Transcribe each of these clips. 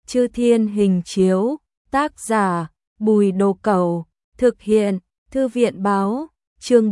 Chư Thiên Hình Chiếu, tác giả, Bùi Đồ Cẩu, thực hiện, Thư viện báo, chương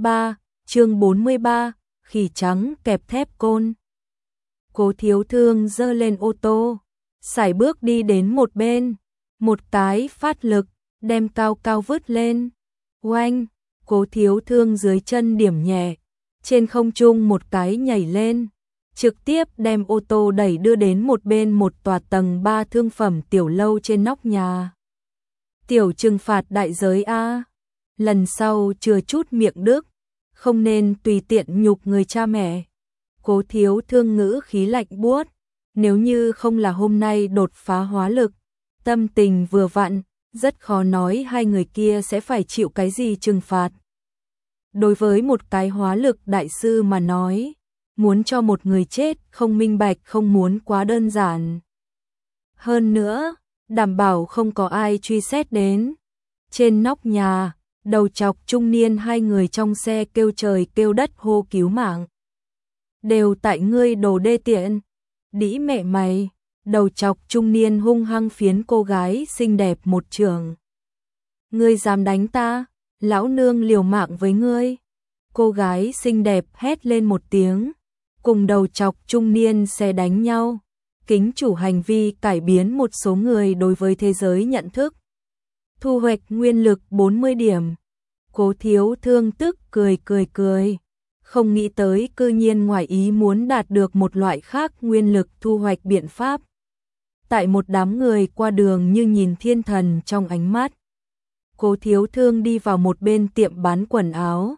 43, khỉ trắng kẹp thép côn. Cố Thiếu Thương giơ lên ô tô, sải bước đi đến một bên, một cái phát lực, đem cao cao vứt lên. Oanh, Cố Thiếu Thương dưới chân điểm nhẹ, trên không trung một cái nhảy lên, trực tiếp đem ô tô đẩy đưa đến một bên một tòa tầng 3 thương phẩm tiểu lâu trên nóc nhà. Tiểu trừng phạt đại giới a, lần sau chừa chút miệng đức, không nên tùy tiện nhục người cha mẹ. Cố Thiếu Thương ngữ khí lạnh buốt, nếu như không là hôm nay đột phá hóa lực, tâm tình vừa vặn, rất khó nói hai người kia sẽ phải chịu cái gì trừng phạt. Đối với một cái hóa lực đại sư mà nói, muốn cho một người chết không minh bạch không muốn quá đơn giản. Hơn nữa, đảm bảo không có ai truy xét đến. Trên nóc nhà, đầu chọc trung niên hai người trong xe kêu trời kêu đất hô cứu mạng. Đều tại ngươi đồ đê tiện, đĩ mẹ mày, đầu chọc trung niên hung hăng phiến cô gái xinh đẹp một trường. Ngươi dám đánh ta, lão nương liều mạng với ngươi. Cô gái xinh đẹp hét lên một tiếng, cùng đầu chọc trung niên sẽ đánh nhau. Kính chủ hành vi cải biến một số người đối với thế giới nhận thức. Thu hoạch nguyên lực 40 điểm. Cố Thiếu Thương tức cười. Không nghĩ tới cư nhiên ngoài ý muốn đạt được một loại khác nguyên lực thu hoạch biện pháp. Tại một đám người qua đường như nhìn thiên thần trong ánh mắt. Cố Thiếu Thương đi vào một bên tiệm bán quần áo.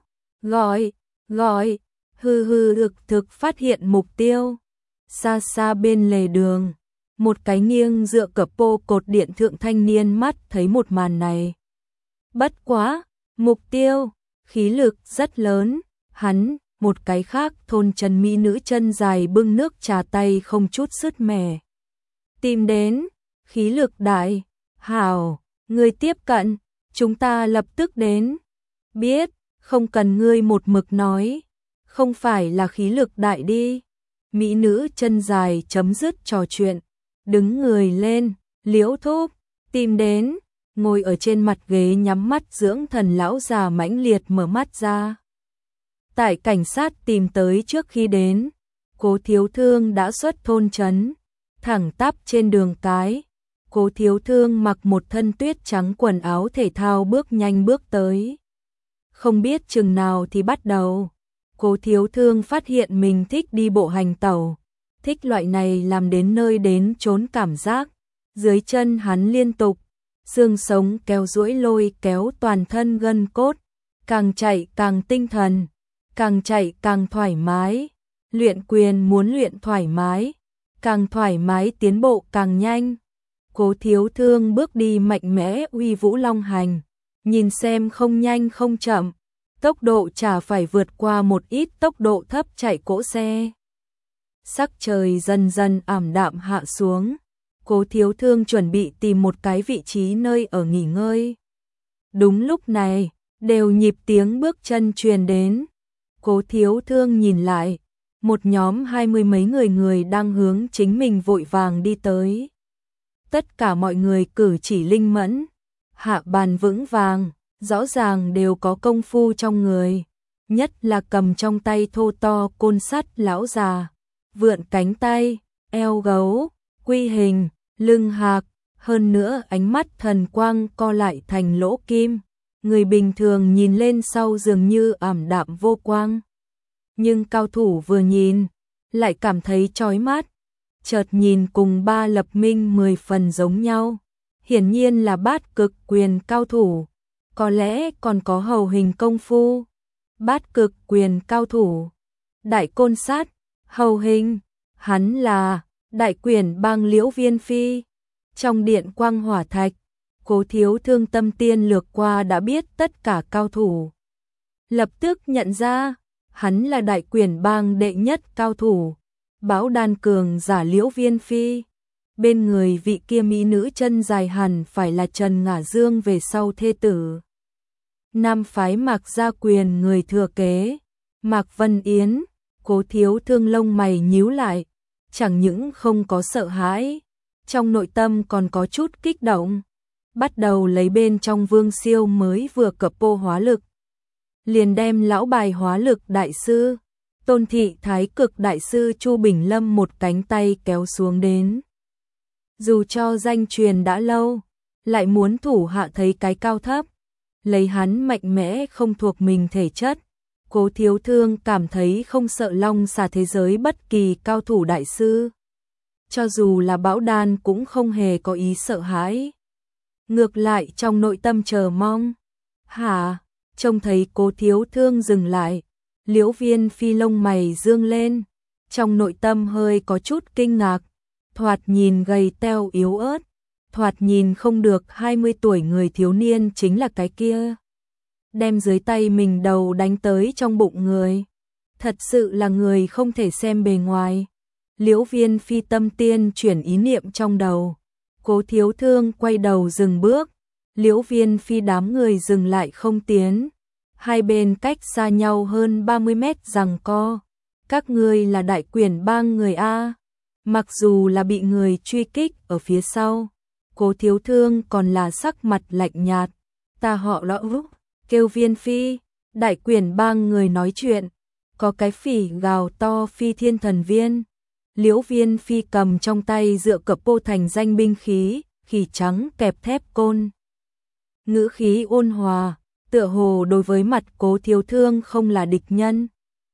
Gọi, thực phát hiện mục tiêu. Xa xa bên lề đường, một cái nghiêng dựa cập pô cột điện thượng thanh niên mắt thấy một màn này. Bất quá, mục tiêu, khí lực rất lớn, hắn, một cái khác thôn trần mỹ nữ chân dài bưng nước trà tay không chút sứt mẻ. Tìm đến, khí lực đại, hảo, ngươi tiếp cận, chúng ta lập tức đến. Biết, không cần ngươi một mực nói, không phải là khí lực đại đi. Mỹ nữ chân dài chấm dứt trò chuyện, đứng người lên, liễu thúc, tìm đến, ngồi ở trên mặt ghế nhắm mắt dưỡng thần lão già mãnh liệt mở mắt ra. Tại cảnh sát tìm tới trước khi đến, Cố Thiếu Thương đã xuất thôn trấn, thẳng tắp trên đường cái. Cố Thiếu Thương mặc một thân tuyết trắng quần áo thể thao bước nhanh bước tới. Không biết chừng nào thì bắt đầu. Cố Thiếu Thương phát hiện mình thích đi bộ hành tẩu, thích loại này làm đến nơi đến chốn cảm giác. Dưới chân hắn liên tục, xương sống kéo duỗi lôi kéo toàn thân gân cốt, càng chạy càng tinh thần, càng chạy càng thoải mái. Luyện quyền muốn luyện thoải mái tiến bộ càng nhanh. Cố Thiếu Thương bước đi mạnh mẽ uy vũ long hành, nhìn xem không nhanh không chậm. Tốc độ chả phải vượt qua một ít tốc độ thấp chạy cỗ xe. Sắc trời dần dần ảm đạm hạ xuống. Cố Thiếu Thương chuẩn bị tìm một cái vị trí nơi ở nghỉ ngơi. Đúng lúc này, đều nhịp tiếng bước chân truyền đến. Cố Thiếu Thương nhìn lại, một nhóm 20 mấy người đang hướng chính mình vội vàng đi tới. Tất cả mọi người cử chỉ linh mẫn, hạ bàn vững vàng. Rõ ràng đều có công phu trong người, nhất là cầm trong tay thô to côn sắt lão già, vượn cánh tay, eo gấu, quy hình, lưng hạc, hơn nữa ánh mắt thần quang co lại thành lỗ kim, người bình thường nhìn lên sau dường như ảm đạm vô quang. Nhưng cao thủ vừa nhìn, lại cảm thấy chói mắt, chợt nhìn cùng ba lập minh 10 phần giống nhau, hiển nhiên là bát cực quyền cao thủ. Có lẽ còn có hầu hình công phu. Bát cực quyền cao thủ, đại côn sát, hầu hình, hắn là đại quyển bang Liễu Viên Phi. Trong điện quang hỏa thạch, Cố Thiếu Thương tâm tiên lược qua đã biết tất cả cao thủ. Lập tức nhận ra, hắn là đại quyển bang đệ nhất cao thủ, Bão Đan cường giả Liễu Viên Phi. Bên người vị kia mỹ nữ chân dài hẳn phải là Trần Ngả Dương về sau thê tử. Nam phái Mạc Gia Quyền người thừa kế, Mạc Vân Yến. Cố Thiếu Thương lông mày nhíu lại, chẳng những không có sợ hãi, trong nội tâm còn có chút kích động. Bắt đầu lấy bên trong Vương Siêu mới vừa cập pô hóa lực. Liền đem lão bài hóa lực đại sư, Tôn Thị Thái Cực đại sư Chu Bình Lâm một cánh tay kéo xuống đến. Dù cho danh truyền đã lâu, lại muốn thủ hạ thấy cái cao thấp, lấy hắn mạnh mẽ không thuộc mình thể chất. Cố Thiếu Thương cảm thấy không sợ long xà thế giới bất kỳ cao thủ đại sư. Cho dù là Bão Đan cũng không hề có ý sợ hãi. Ngược lại trong nội tâm chờ mong. Hả? Trông thấy Cố Thiếu Thương dừng lại, Liễu Viên Phi lông mày dương lên, trong nội tâm hơi có chút kinh ngạc, thoạt nhìn gầy teo yếu ớt, thoạt nhìn không được 20 tuổi người thiếu niên chính là cái kia. Đem dưới tay mình đầu đánh tới trong bụng người. Thật sự là người không thể xem bề ngoài. Liễu Viên Phi tâm tiên chuyển ý niệm trong đầu. Cố Thiếu Thương quay đầu dừng bước. Liễu Viên Phi đám người dừng lại không tiến. Hai bên cách xa nhau hơn 30 mét giằng co. Các ngươi là Đại Quyển Bang người A. Mặc dù là bị người truy kích ở phía sau, Cố Thiếu Thương còn là sắc mặt lạnh nhạt. Ta họ Lõ, kêu Viên Phi. Đại Quyển Bang người nói chuyện, có cái phỉ gào to Phi Thiên Thần Viên. Liễu Viên Phi cầm trong tay dựa cập pô thành danh binh khí, khỉ trắng kẹp thép côn. Ngữ khí ôn hòa, tựa hồ đối với mặt Cố Thiếu Thương không là địch nhân,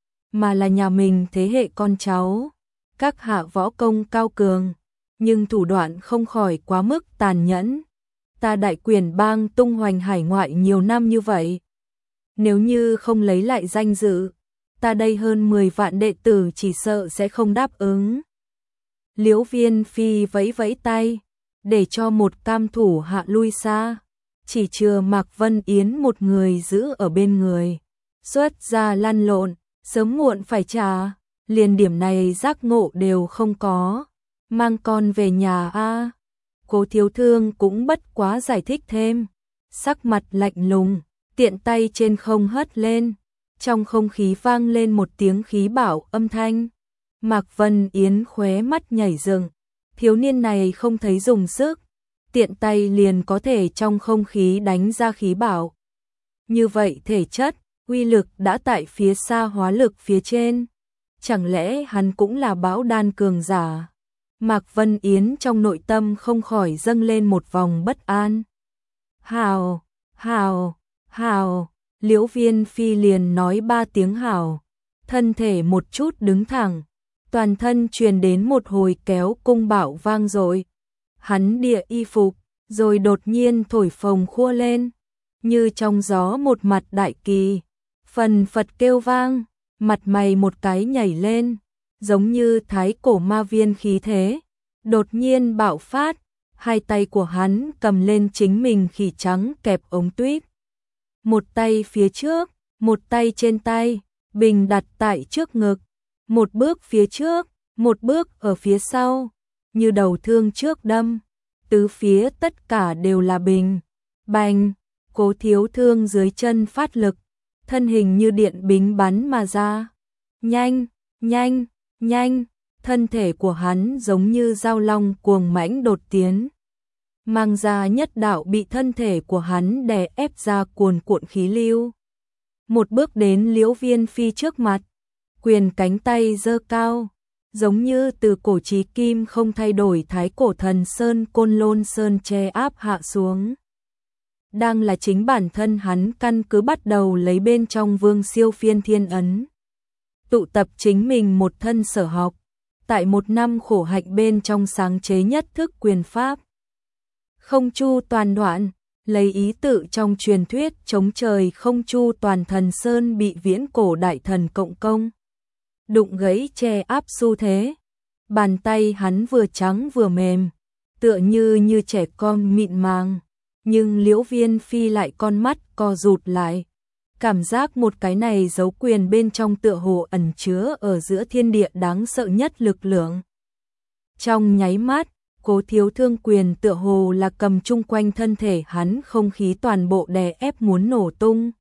mà là nhà mình thế hệ con cháu. Các hạ võ công cao cường, nhưng thủ đoạn không khỏi quá mức tàn nhẫn. Ta Đại Quyển Bang tung hoành hải ngoại nhiều năm như vậy, nếu như không lấy lại danh dự, ta đây hơn 10 vạn đệ tử chỉ sợ sẽ không đáp ứng. Liễu Viên Phi vẫy vẫy tay, để cho một cam thủ hạ lui xa, chỉ chừa Mạc Vân Yến một người giữ ở bên người. Xuất ra lăn lộn, sớm muộn phải trả, liền điểm này giác ngộ đều không có. Mang con về nhà a. Cố Thiếu Thương cũng bất quá giải thích thêm, sắc mặt lạnh lùng, tiện tay trên không hất lên, trong không khí vang lên một tiếng khí bảo âm thanh. Mạc Vân Yến khóe mắt nhảy dựng, thiếu niên này không thấy dùng sức, tiện tay liền có thể trong không khí đánh ra khí bảo. Như vậy thể chất, uy lực đã tại phía xa hóa lực phía trên, chẳng lẽ hắn cũng là Bão Đan cường giả? Mạc Vân Yến trong nội tâm không khỏi dâng lên một vòng bất an. Hào, hào, hào, Liễu Viên Phi liền nói 3 tiếng hào, thân thể một chút đứng thẳng, toàn thân truyền đến một hồi kéo cung bạo vang dội. Hắn địa y phục, rồi đột nhiên thổi phồng khua lên, như trong gió một mặt đại kỳ, phần phật kêu vang, mặt mày một cái nhảy lên, giống như thái cổ ma viên khí thế, đột nhiên bạo phát, hai tay của hắn cầm lên chính mình khỉ trắng kẹp ống tuyếp. Một tay phía trước, một tay trên tay, bình đặt tại trước ngực, một bước phía trước, một bước ở phía sau, như đầu thương trước đâm, tứ phía tất cả đều là bình. Bành, Cố Thiếu Thương dưới chân phát lực, thân hình như điện bính bắn mà ra. Nhanh, nhanh, nhanh, thân thể của hắn giống như dao long cuồng mãnh đột tiến. Mang ra nhất đạo bị thân thể của hắn đè ép ra cuồn cuộn khí lưu. Một bước đến Liễu Viên Phi trước mặt, quyền cánh tay giơ cao, giống như từ cổ chí kim không thay đổi thái cổ thần sơn Côn Lôn Sơn che áp hạ xuống. Đang là chính bản thân hắn căn cứ bắt đầu lấy bên trong Vương Siêu phiên thiên ấn. Tụ tập chính mình một thân sở học, tại một năm khổ hạnh bên trong sáng chế nhất thức quyền pháp. Không chu toàn đoạn, lấy ý tự trong truyền thuyết chống trời không chu toàn thần sơn bị viễn cổ đại thần cộng công. Đụng gãy che áp xu thế. Bàn tay hắn vừa trắng vừa mềm, tựa như trẻ con mịn màng. Nhưng Liễu Viên Phi lại con mắt co rụt lại. Cảm giác một cái này giấu quyền bên trong tựa hồ ẩn chứa ở giữa thiên địa đáng sợ nhất lực lượng. Trong nháy mắt, Cố Thiếu Thương quyền tựa hồ là cầm chung quanh thân thể hắn không khí toàn bộ đè ép muốn nổ tung.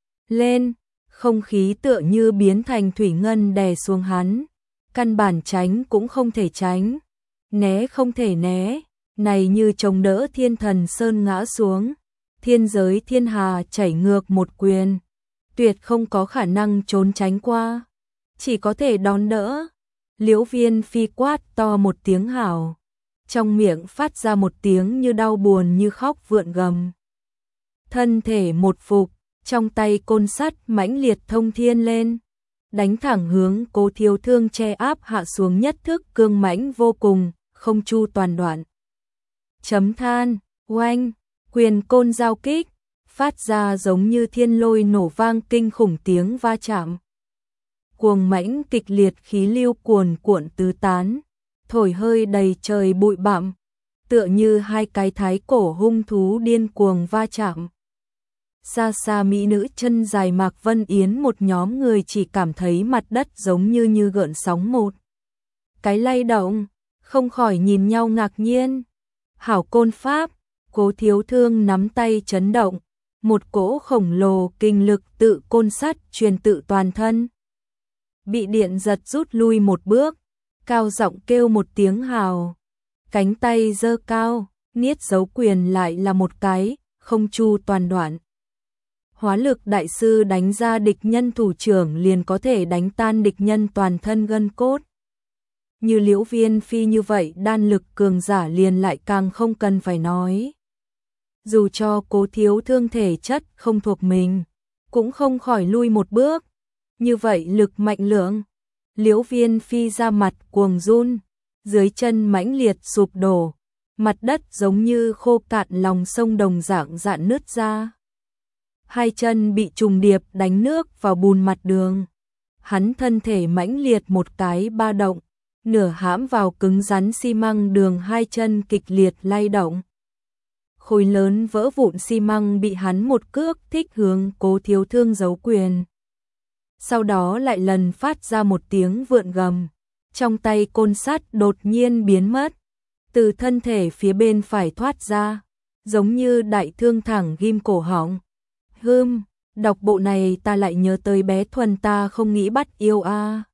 Lên, không khí tựa như biến thành thủy ngân đè xuống hắn. Căn bản tránh cũng không thể tránh. né không thể né, này như chống đỡ thiên thần sơn ngã xuống, thiên giới thiên hà chảy ngược một quyền, tuyệt không có khả năng trốn tránh qua, chỉ có thể đón đỡ. Liễu Viên Phi quát to một tiếng hảo, trong miệng phát ra một tiếng như đau buồn như khóc vượn gầm. Thân thể một phục, trong tay côn sắt mãnh liệt thông thiên lên, đánh thẳng hướng Cố Thiếu Thương che áp hạ xuống nhất thức cương mãnh vô cùng, không chu toàn đoạn. Chấm than, oanh, quyền côn giao kích, phát ra giống như thiên lôi nổ vang kinh khủng tiếng va chạm. Cuồng mãnh kịch liệt khí lưu cuồn cuộn tứ tán, thổi hơi đầy trời bụi bặm, tựa như hai cái thái cổ hung thú điên cuồng va chạm. Xa xa mỹ nữ chân dài Mạc Vân Yến một nhóm người chỉ cảm thấy mặt đất giống như gợn sóng một cái lay động, không khỏi nhìn nhau ngạc nhiên. Hảo côn pháp, Cố Thiếu Thương nắm tay chấn động, một cỗ khổng lồ kinh lực tự côn sắt truyền tự toàn thân. Bị điện giật rút lui một bước, cao giọng kêu một tiếng hào, cánh tay giơ cao, niết dấu quyền lại là một cái, không chu toàn đoạn. Hóa lực đại sư đánh ra địch nhân thủ trưởng liền có thể đánh tan địch nhân toàn thân gân cốt. Như Liễu Viên Phi như vậy đan lực cường giả liền lại càng không cần phải nói. Dù cho Cố Thiếu Thương thể chất không thuộc mình, cũng không khỏi lui một bước. Như vậy lực mạnh lượng, Liễu Viên Phi ra mặt cuồng run, dưới chân mãnh liệt sụp đổ, mặt đất giống như khô cạn lòng sông đồng dạng dạn nứt ra. Hai chân bị trùng điệp đánh nước vào bùn mặt đường. Hắn thân thể mãnh liệt một cái ba động, nửa hãm vào cứng rắn xi măng đường, hai chân kịch liệt lay động. Khối lớn vỡ vụn xi măng bị hắn một cước thích hướng Cố Thiếu Thương giấu quyền. Sau đó lại lần phát ra một tiếng vượn gầm, trong tay côn sắt đột nhiên biến mất, từ thân thể phía bên phải thoát ra, giống như đại thương thẳng ghim cổ họng. Đọc bộ này ta lại nhớ tới bé Thuần ta không nghĩ bắt yêu a.